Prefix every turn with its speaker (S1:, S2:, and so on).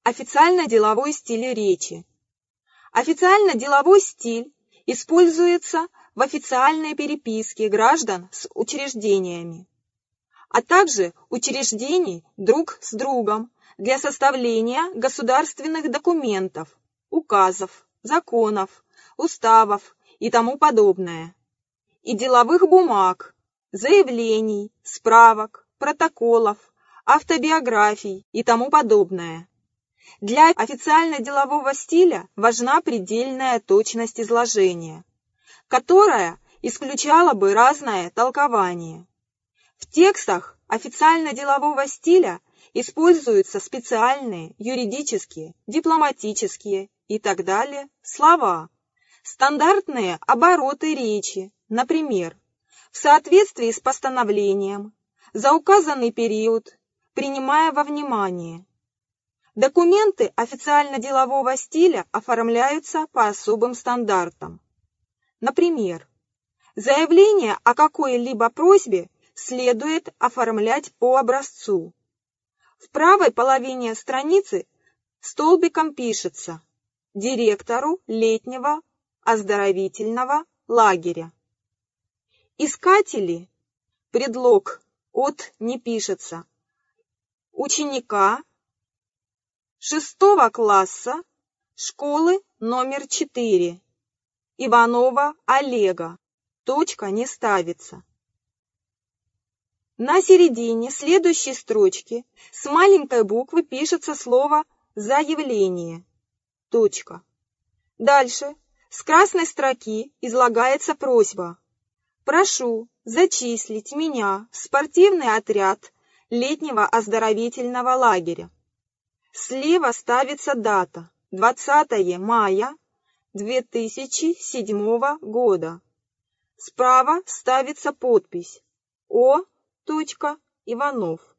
S1: Официально-деловой стиль речи. Официально-деловой стиль используется в официальной переписке граждан с учреждениями, а также учреждений друг с другом для составления государственных документов, указов, законов, уставов и тому подобное, и деловых бумаг, заявлений, справок, протоколов, автобиографий и тому подобное. Для официально-делового стиля важна предельная точность изложения, которая исключала бы разное толкование. В текстах официально-делового стиля используются специальные юридические, дипломатические и так далее слова, стандартные обороты речи, например, в соответствии с постановлением, за указанный период, принимая во внимание. Документы официально-делового стиля оформляются по особым стандартам. Например, заявление о какой-либо просьбе следует оформлять по образцу. В правой половине страницы столбиком пишется «Директору летнего оздоровительного лагеря». Искатели, предлог «от» не пишется, ученика 6 класса школы номер 4 Иванова Олега. Точка не ставится. На середине следующей строчки с маленькой буквы пишется слово «заявление». Точка. Дальше с красной строки излагается просьба. Прошу зачислить меня в спортивный отряд летнего оздоровительного лагеря. Слева ставится дата 20 мая 2007 года. Справа ставится подпись О. Иванов.